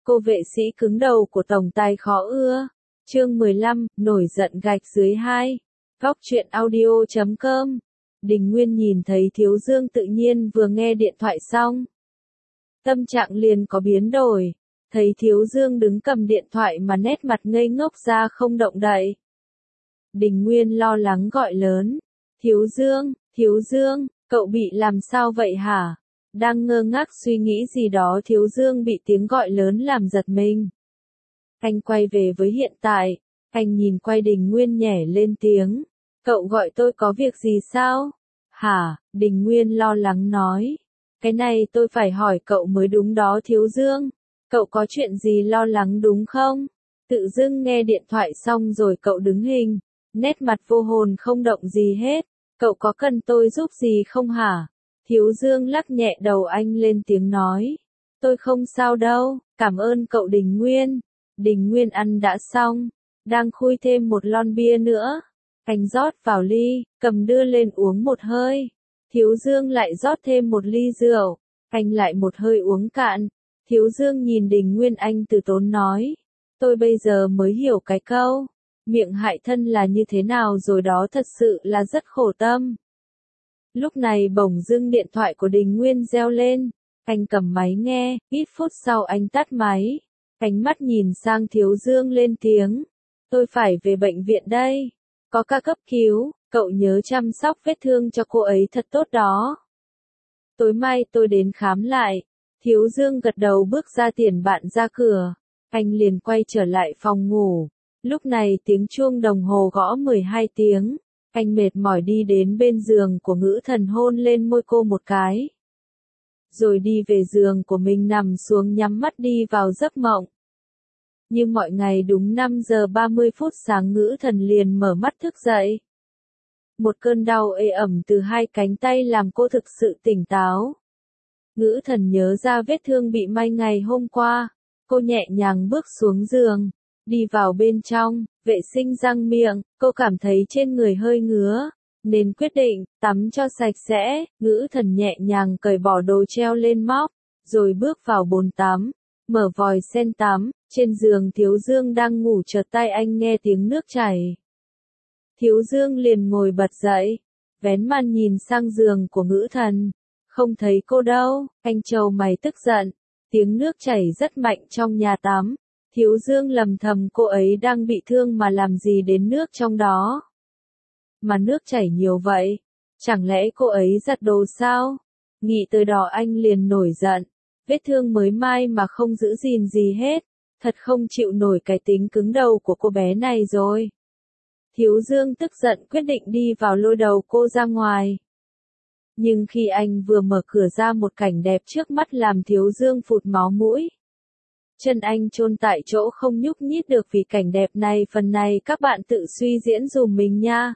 Cô vệ sĩ cứng đầu của tổng tài khó ưa. Chương 15, nổi giận gạch dưới 2. Góc truyện audio.com. Đình Nguyên nhìn thấy Thiếu Dương tự nhiên vừa nghe điện thoại xong. Tâm trạng liền có biến đổi. Thấy Thiếu Dương đứng cầm điện thoại mà nét mặt ngây ngốc ra không động đậy. Đình Nguyên lo lắng gọi lớn. Thiếu Dương, cậu bị làm sao vậy hả? Đang ngơ ngác suy nghĩ gì đó Thiếu Dương bị tiếng gọi lớn làm giật mình. Anh quay về với hiện tại, anh nhìn quay Đình Nguyên nhẻ lên tiếng. Cậu gọi tôi có việc gì sao? Hả? Đình Nguyên lo lắng nói. Cái này tôi phải hỏi cậu mới đúng đó Thiếu Dương. Cậu có chuyện gì lo lắng đúng không? Tự dưng nghe điện thoại xong rồi cậu đứng hình, nét mặt vô hồn không động gì hết. Cậu có cần tôi giúp gì không hả? Thiếu Dương lắc nhẹ đầu anh lên tiếng nói. Tôi không sao đâu, cảm ơn cậu Đình Nguyên. Đình Nguyên ăn đã xong, đang khui thêm một lon bia nữa. Anh rót vào ly, cầm đưa lên uống một hơi. Thiếu Dương lại rót thêm một ly rượu, anh lại một hơi uống cạn. Thiếu Dương nhìn Đình Nguyên anh từ tốn nói. Tôi bây giờ mới hiểu cái câu, miệng hại thân là như thế nào rồi đó, thật sự là rất khổ tâm. Lúc này bỗng dưng điện thoại của Đình Nguyên reo lên, anh cầm máy nghe, ít phút sau anh tắt máy. Ánh mắt nhìn sang Thiếu Dương lên tiếng. Tôi phải về bệnh viện đây. Có ca cấp cứu, cậu nhớ chăm sóc vết thương cho cô ấy thật tốt đó. Tối mai tôi đến khám lại. Thiếu Dương gật đầu bước ra tiền bạn ra cửa. Anh liền quay trở lại phòng ngủ. Lúc này tiếng chuông đồng hồ gõ 12 tiếng. Anh mệt mỏi đi đến bên giường của Ngữ Thần hôn lên môi cô một cái. Rồi đi về giường của mình nằm xuống nhắm mắt đi vào giấc mộng. Như mọi ngày đúng 5 giờ 30 phút sáng Ngữ Thần liền mở mắt thức dậy. Một cơn đau ê ẩm từ hai cánh tay làm cô thực sự tỉnh táo. Ngữ Thần nhớ ra vết thương bị may ngày hôm qua. Cô nhẹ nhàng bước xuống giường, đi vào bên trong, vệ sinh răng miệng. Cô cảm thấy trên người hơi ngứa, nên quyết định tắm cho sạch sẽ. Ngữ Thần nhẹ nhàng cởi bỏ đồ treo lên móc, rồi bước vào bồn tắm, mở vòi sen tắm. Trên giường Thiếu Dương đang ngủ chợt tai anh nghe tiếng nước chảy. Thiếu Dương liền ngồi bật dậy, vén màn nhìn sang giường của Ngữ Thần. Không thấy cô đâu, anh trầu mày tức giận. Tiếng nước chảy rất mạnh trong nhà tắm. Thiếu Dương lầm thầm cô ấy đang bị thương mà làm gì đến nước trong đó. Mà nước chảy nhiều vậy, chẳng lẽ cô ấy giặt đồ sao? Nghĩ tới đó anh liền nổi giận. Vết thương mới mai mà không giữ gìn gì hết. Thật không chịu nổi cái tính cứng đầu của cô bé này rồi. Thiếu Dương tức giận quyết định đi vào lôi đầu cô ra ngoài. Nhưng khi anh vừa mở cửa ra một cảnh đẹp trước mắt làm Thiếu Dương phụt máu mũi. Chân anh chôn tại chỗ không nhúc nhích được vì cảnh đẹp này, phần này các bạn tự suy diễn dùm mình nha.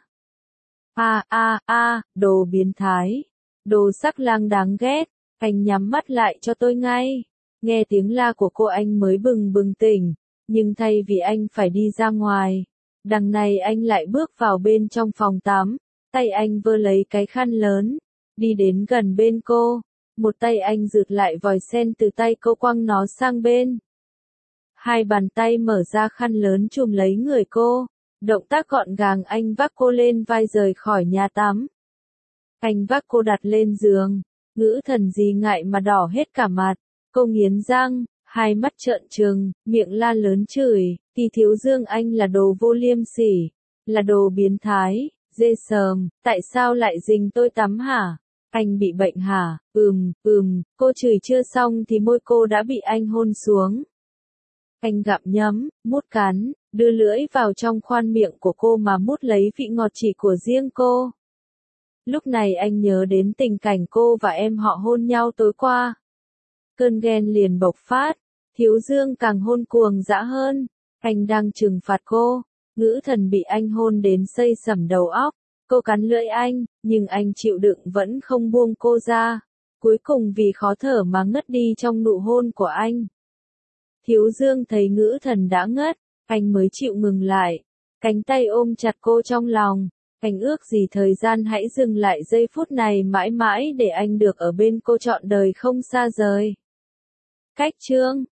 Đồ biến thái. Đồ sắc lang đáng ghét. Anh nhắm mắt lại cho tôi ngay. Nghe tiếng la của cô anh mới bừng tỉnh. Nhưng thay vì anh phải đi ra ngoài, đằng này anh lại bước vào bên trong phòng tắm. Tay anh vơ lấy cái khăn lớn, đi đến gần bên cô. Một tay anh rụt lại vòi sen từ tay cô quăng nó sang bên. Hai bàn tay mở ra khăn lớn chùm lấy người cô. Động tác gọn gàng anh vác cô lên vai rời khỏi nhà tắm. Anh vác cô đặt lên giường. Ngữ Thần gì ngại mà đỏ hết cả mặt. Cô nghiến răng, hai mắt trợn trừng, miệng la lớn chửi. Thì Thiếu Dương anh là đồ vô liêm sỉ, là đồ biến thái, dê sờm, tại sao lại dình tôi tắm hả? Anh bị bệnh hả? Cô chửi chưa xong thì môi cô đã bị anh hôn xuống. Anh gặm nhấm, mút cắn, đưa lưỡi vào trong khoang miệng của cô mà mút lấy vị ngọt chỉ của riêng cô. Lúc này anh nhớ đến tình cảnh cô và em họ hôn nhau tối qua. Cơn ghen liền bộc phát, Thiếu Dương càng hôn cuồng dã hơn. Anh đang trừng phạt cô. Ngữ Thần bị anh hôn đến xây sẩm đầu óc. Cô cắn lưỡi anh, nhưng anh chịu đựng vẫn không buông cô ra. Cuối cùng vì khó thở mà ngất đi trong nụ hôn của anh. Thiếu Dương thấy Ngữ Thần đã ngất, anh mới chịu ngừng lại. Cánh tay ôm chặt cô trong lòng. Anh ước gì thời gian hãy dừng lại giây phút này mãi mãi để anh được ở bên cô trọn đời không xa rời. Cách chương